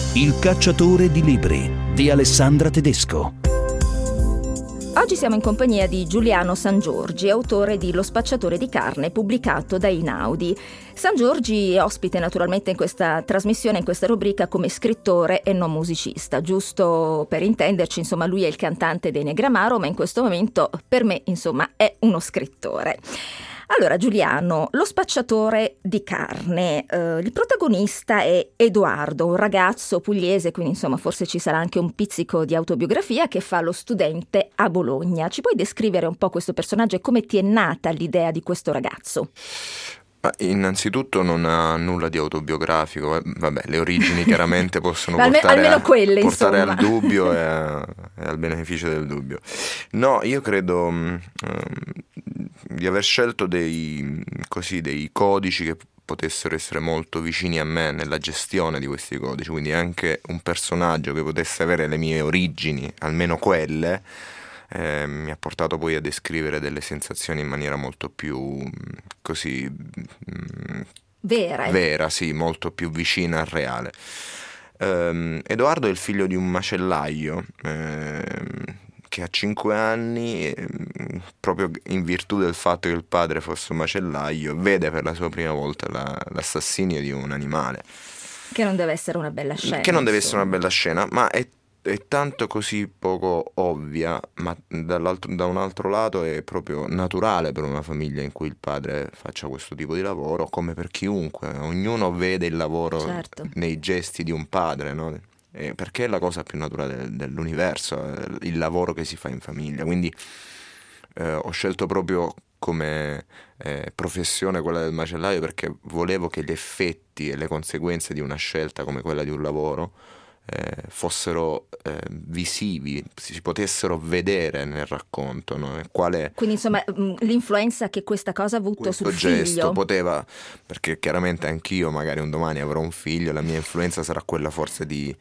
Il cacciatore di libri di Alessandra Tedesco. Oggi siamo in compagnia di Giuliano Sangiorgi, autore di Lo spacciatore di carne, pubblicato da Einaudi. Sangiorgi è ospite naturalmente in questa trasmissione, in questa rubrica, come scrittore e non musicista. Giusto per intenderci, insomma, lui è il cantante dei Negramaro, ma in questo momento per me, insomma, è uno scrittore. Allora, Giuliano, Lo spacciatore di carne, il protagonista è Edoardo, un ragazzo pugliese, quindi insomma forse ci sarà anche un pizzico di autobiografia, che fa lo studente a Bologna. Ci puoi descrivere un po' questo personaggio e come ti è nata l'idea di questo ragazzo? Ma innanzitutto non ha nulla di autobiografico, vabbè, le origini chiaramente possono almeno quelle, portare insomma, al dubbio e al beneficio del dubbio. No, io credo di aver scelto dei codici che potessero essere molto vicini a me nella gestione di questi codici, quindi anche un personaggio che potesse avere le mie origini, almeno quelle. Mi ha portato poi a descrivere delle sensazioni in maniera molto più vera, sì, molto più vicina al reale. Edoardo è il figlio di un macellaio che ha 5 anni, proprio in virtù del fatto che il padre fosse un macellaio, vede per la sua prima volta l'assassinio di un animale. Che non deve essere una bella scena. Che non deve essere una bella scena, ma è tanto così poco ovvia, ma da un altro lato è proprio naturale per una famiglia in cui il padre faccia questo tipo di lavoro, come per chiunque. Ognuno vede il lavoro, certo, nei gesti di un padre, no? Perché è la cosa più naturale dell'universo, il lavoro che si fa in famiglia. Quindi ho scelto proprio come professione quella del macellaio, perché volevo che gli effetti e le conseguenze di una scelta come quella di un lavoro fossero visivi, si potessero vedere nel racconto, no? Quindi insomma l'influenza che questa cosa ha avuto sul figlio. Questo gesto poteva, perché chiaramente anch'io magari un domani avrò un figlio, la mia influenza sarà quella forse di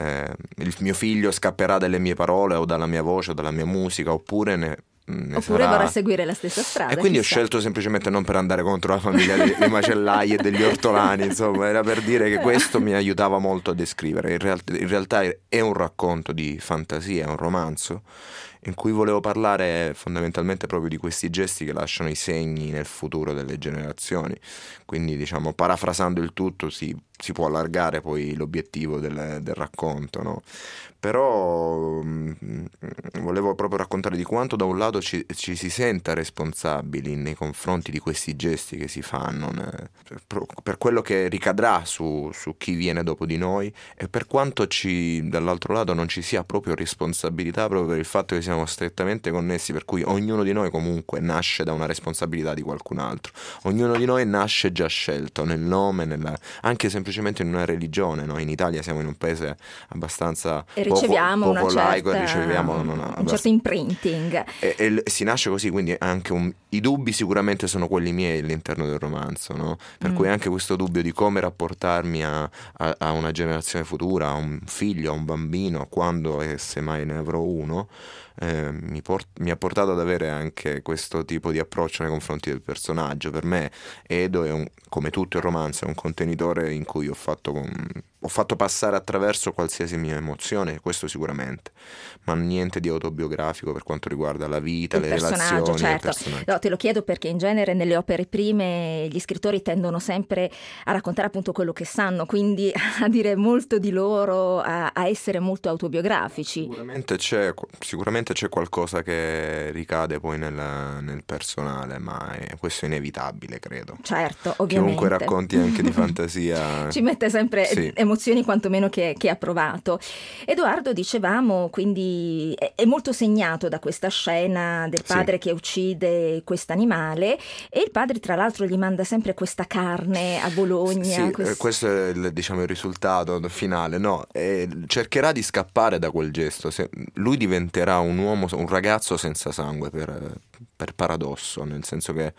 il mio figlio scapperà dalle mie parole o dalla mia voce o dalla mia musica, oppure vorrà seguire la stessa strada. E quindi ho scelto semplicemente, non per andare contro la famiglia dei macellai e degli ortolani, insomma, era per dire che questo mi aiutava molto a descrivere. In realtà è un racconto di fantasia, è un romanzo in cui volevo parlare fondamentalmente proprio di questi gesti che lasciano i segni nel futuro delle generazioni. Quindi, diciamo, parafrasando il tutto, si può allargare poi l'obiettivo del racconto, no? Però volevo proprio raccontare di quanto da un lato ci si senta responsabili nei confronti di questi gesti che si fanno, per quello che ricadrà su chi viene dopo di noi, e per quanto dall'altro lato non ci sia proprio responsabilità, proprio per il fatto che siamo strettamente connessi, per cui ognuno di noi comunque nasce da una responsabilità di qualcun altro, ognuno di noi nasce già scelto nel nome, anche semplicemente in una religione, no? In Italia siamo in un paese abbastanza riceviamo poco laico, riceviamo un certo imprinting e si nasce così, quindi anche i dubbi sicuramente sono quelli miei all'interno del romanzo, no? Per cui anche questo dubbio di come rapportarmi a una generazione futura, a un figlio, a un bambino, quando e se mai ne avrò uno, mi ha portato ad avere anche questo tipo di approccio nei confronti del personaggio. Per me Edo come tutto il romanzo, è un contenitore in cui ho fatto passare attraverso qualsiasi mia emozione, questo sicuramente, ma niente di autobiografico per quanto riguarda la vita, le relazioni, certo. No, te lo chiedo perché in genere nelle opere prime gli scrittori tendono sempre a raccontare appunto quello che sanno, quindi a dire molto di loro, a essere molto autobiografici. Sicuramente c'è qualcosa che ricade poi nel personale, ma questo è inevitabile, credo. Certo, ovviamente. Chiunque racconti anche di fantasia ci mette sempre sì, emozioni quantomeno che ha provato. Edoardo, dicevamo, quindi è molto segnato da questa scena del padre, sì, che uccide quest'animale, e il padre tra l'altro gli manda sempre questa carne a Bologna. Sì, questo è il risultato finale, no? Cercherà di scappare da quel gesto. Lui diventerà un ragazzo senza sangue per paradosso, nel senso che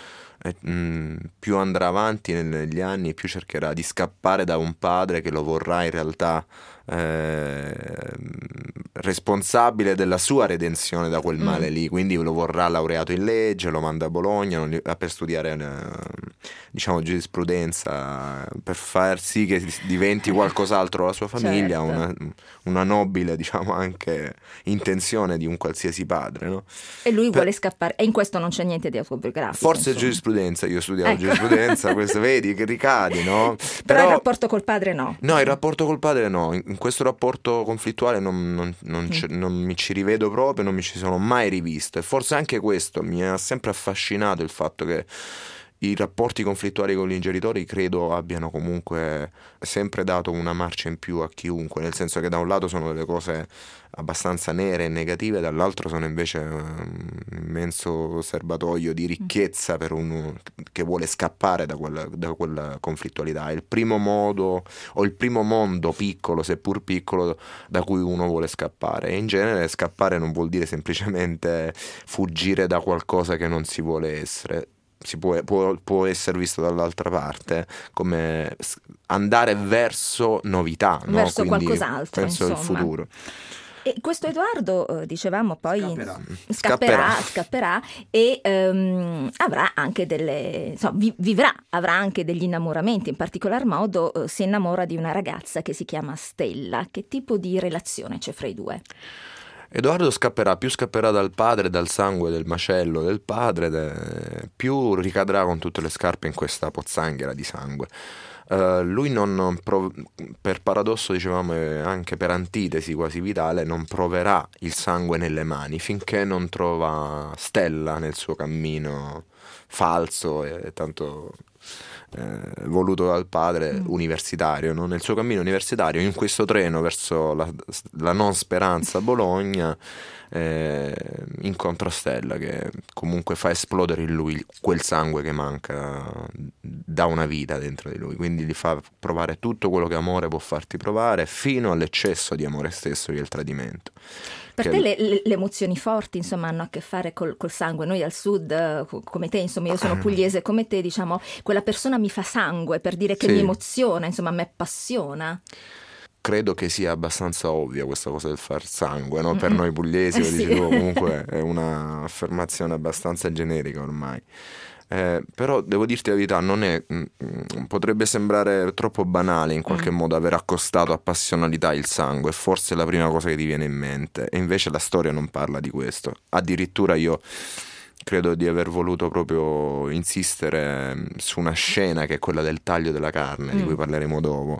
più andrà avanti negli anni, più cercherà di scappare da un padre che lo vorrà in realtà responsabile della sua redenzione da quel male lì, quindi lo vorrà laureato in legge, lo manda a Bologna per studiare diciamo giurisprudenza, per far sì che diventi qualcos'altro la sua famiglia, certo. una nobile, diciamo, anche intenzione di un qualsiasi padre, no? E lui vuole scappare, e in questo non c'è niente di autobiografico. Forse insomma. giurisprudenza, io studiavo giurisprudenza, questo vedi che ricadi, no? Però il rapporto col padre no. No, il rapporto col padre no, in questo rapporto conflittuale non mi ci rivedo proprio, non mi ci sono mai rivisto, e forse anche questo mi ha sempre affascinato, il fatto che i rapporti conflittuali con gli genitori credo abbiano comunque sempre dato una marcia in più a chiunque, nel senso che da un lato sono delle cose abbastanza nere e negative, dall'altro sono invece un immenso serbatoio di ricchezza per uno che vuole scappare da quella conflittualità. È il primo modo o il primo mondo piccolo, seppur piccolo, da cui uno vuole scappare, e in genere scappare non vuol dire semplicemente fuggire da qualcosa che non si vuole essere. Può essere visto dall'altra parte come andare verso novità, no? Verso Quindi qualcos'altro, verso il insomma. futuro. E questo Edoardo, dicevamo, poi scapperà e avrà anche avrà anche degli innamoramenti. In particolar modo si innamora di una ragazza che si chiama Stella. Che tipo di relazione c'è fra i due? Edoardo scapperà dal padre, dal sangue del macello del padre, più ricadrà con tutte le scarpe in questa pozzanghera di sangue. Lui per paradosso, dicevamo, e anche per antitesi quasi vitale, non proverà il sangue nelle mani finché non trova Stella nel suo cammino falso e tanto voluto dal padre universitario, no? Nel suo cammino universitario, in questo treno verso la non speranza a Bologna, incontra Stella, che comunque fa esplodere in lui quel sangue che manca da una vita dentro di lui, quindi gli fa provare tutto quello che amore può farti provare, fino all'eccesso di amore stesso, che è il tradimento. Per te le emozioni forti, insomma, hanno a che fare col sangue. Noi al sud, come te, insomma, io sono pugliese come te, diciamo, quella persona mi fa sangue, per dire che mi emoziona, insomma, mi appassiona. Credo che sia abbastanza ovvia questa cosa del far sangue, no? Per noi pugliesi, lo dici tu, comunque è un'affermazione abbastanza generica ormai. Però devo dirti la verità, potrebbe sembrare troppo banale in qualche modo aver accostato a passionalità il sangue, forse è la prima cosa che ti viene in mente, e invece la storia non parla di questo. Addirittura io credo di aver voluto proprio insistere su una scena che è quella del taglio della carne, di cui parleremo dopo.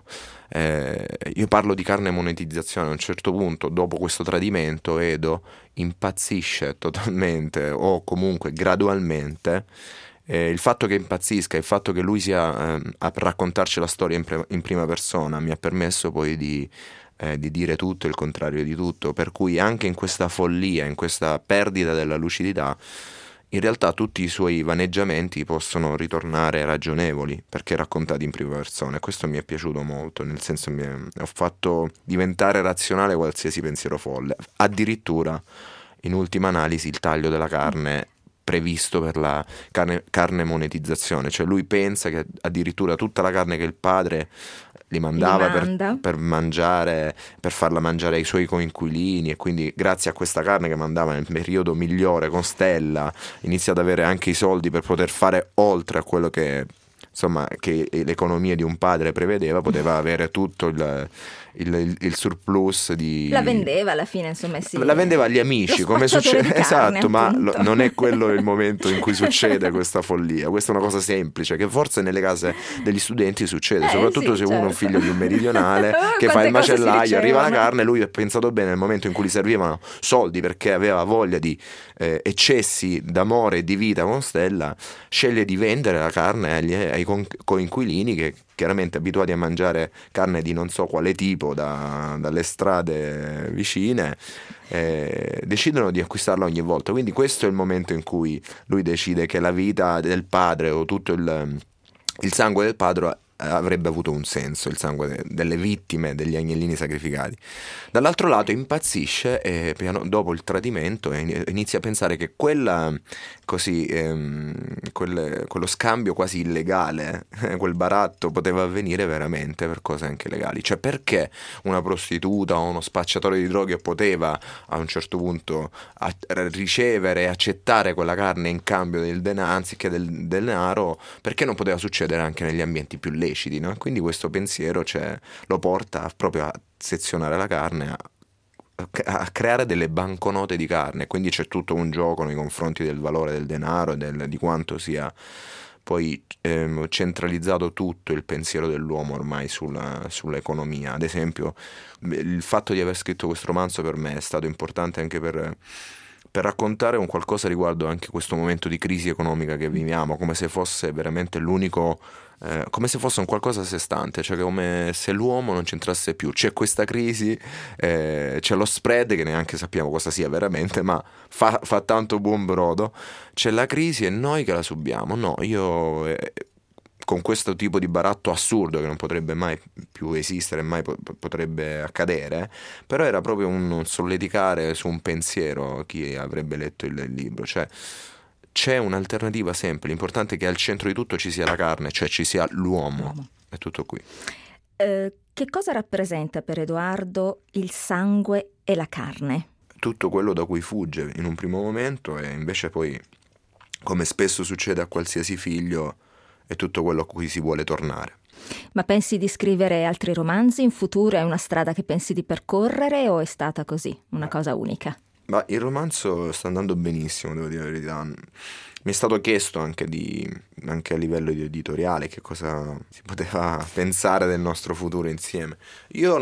Io parlo di carne monetizzazione. A un certo punto, dopo questo tradimento, Edo impazzisce totalmente, o comunque gradualmente. Il fatto che impazzisca, il fatto che lui sia a raccontarci la storia in prima persona, mi ha permesso poi di dire tutto e il contrario di tutto, per cui anche in questa follia, in questa perdita della lucidità, in realtà tutti i suoi vaneggiamenti possono ritornare ragionevoli, perché raccontati in prima persona, e questo mi è piaciuto molto, nel senso ho fatto diventare razionale qualsiasi pensiero folle. Addirittura, in ultima analisi, il taglio della carne previsto per la carne monetizzazione, cioè lui pensa che addirittura tutta la carne che il padre li mandava per mangiare, per farla mangiare ai suoi coinquilini, e quindi grazie a questa carne che mandava nel periodo migliore con Stella inizia ad avere anche i soldi per poter fare oltre a quello che, insomma, che l'economia di un padre prevedeva, poteva avere tutto il surplus di... La vendeva alla fine, insomma, sì. La vendeva agli amici, come succede. Esatto, ma non è quello il momento in cui succede questa follia. Questa è una cosa semplice che forse nelle case degli studenti succede, soprattutto se uno è un figlio di un meridionale che fa il macellaio, arriva la carne, lui ha pensato bene nel momento in cui gli servivano soldi perché aveva voglia di eccessi d'amore e di vita con Stella, sceglie di vendere la carne ai coinquilini, che chiaramente abituati a mangiare carne di non so quale tipo dalle strade vicine, decidono di acquistarla ogni volta. Quindi questo è il momento in cui lui decide che la vita del padre, o tutto il sangue del padre avrebbe avuto un senso il sangue delle vittime, degli agnellini sacrificati. Dall'altro lato impazzisce e dopo il tradimento inizia a pensare che quello scambio quasi illegale, quel baratto poteva avvenire veramente per cose anche legali. Cioè, perché una prostituta o uno spacciatore di droghe poteva a un certo punto ricevere e accettare quella carne in cambio del denaro, anziché del denaro, perché non poteva succedere anche negli ambienti più leciti, no? Quindi questo pensiero lo porta proprio a sezionare la carne, a creare delle banconote di carne, quindi c'è tutto un gioco nei confronti del valore del denaro e di quanto sia poi centralizzato tutto il pensiero dell'uomo ormai sull'economia. Ad esempio, il fatto di aver scritto questo romanzo per me è stato importante anche per raccontare un qualcosa riguardo anche questo momento di crisi economica che viviamo, come se fosse veramente l'unico, come se fosse un qualcosa a sé stante, cioè come se l'uomo non c'entrasse più. C'è questa crisi, c'è lo spread che neanche sappiamo cosa sia veramente, ma fa tanto buon brodo, c'è la crisi e noi che la subiamo. No, io con questo tipo di baratto assurdo che non potrebbe mai più esistere, mai potrebbe accadere, però era proprio un solleticare su un pensiero chi avrebbe letto il libro, cioè c'è un'alternativa sempre, l'importante è che al centro di tutto ci sia la carne, cioè ci sia l'uomo, è tutto qui. Che cosa rappresenta per Edoardo il sangue e la carne? Tutto quello da cui fugge in un primo momento e invece poi, come spesso succede a qualsiasi figlio, è tutto quello a cui si vuole tornare. Ma pensi di scrivere altri romanzi in futuro? È una strada che pensi di percorrere o è stata così, una cosa unica? Ma il romanzo sta andando benissimo, devo dire la verità. Mi è stato chiesto anche a livello editoriale che cosa si poteva pensare del nostro futuro insieme. Io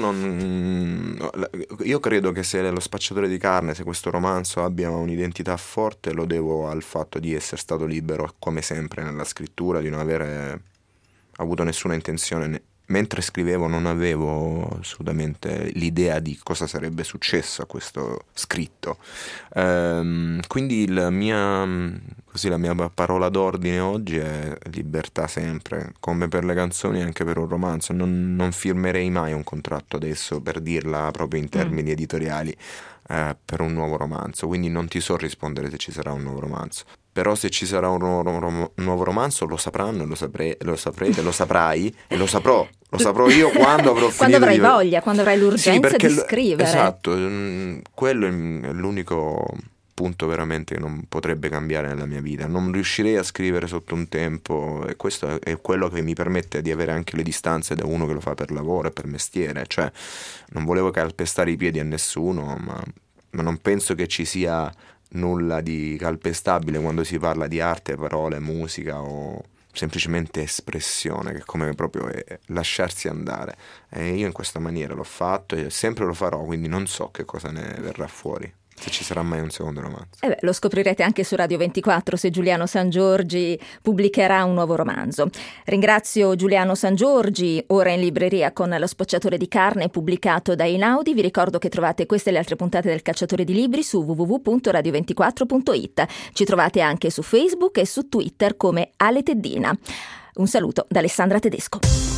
credo che se Lo spacciatore di carne, se questo romanzo abbia un'identità forte, lo devo al fatto di essere stato libero, come sempre nella scrittura, di non avere avuto nessuna intenzione. Mentre scrivevo non avevo assolutamente l'idea di cosa sarebbe successo a questo scritto. Quindi la mia parola d'ordine oggi è libertà sempre, come per le canzoni anche per un romanzo. Non firmerei mai un contratto adesso, per dirla proprio in termini editoriali, per un nuovo romanzo, quindi non ti so rispondere se ci sarà un nuovo romanzo. Però se ci sarà un nuovo romanzo lo sapranno, lo saprai e lo saprò io quando avrò finito. Quando avrai voglia, quando avrai l'urgenza di scrivere. Esatto, quello è l'unico punto veramente che non potrebbe cambiare nella mia vita. Non riuscirei a scrivere sotto un tempo, e questo è quello che mi permette di avere anche le distanze da uno che lo fa per lavoro e per mestiere. Cioè, non volevo calpestare i piedi a nessuno, ma non penso che ci sia nulla di calpestabile quando si parla di arte, parole, musica o semplicemente espressione, che come proprio è lasciarsi andare. E io in questa maniera l'ho fatto e sempre lo farò, quindi non so che cosa ne verrà fuori, se ci sarà mai un secondo romanzo. Lo scoprirete anche su Radio 24 se Giuliano Sangiorgi pubblicherà un nuovo romanzo. Ringrazio Giuliano Sangiorgi, ora in libreria con Lo spacciatore di carne, pubblicato da Einaudi. Vi ricordo che trovate queste e le altre puntate del Cacciatore di Libri su www.radio24.it. Ci trovate anche su Facebook e su Twitter come Ale Teddina. Un saluto da Alessandra Tedesco.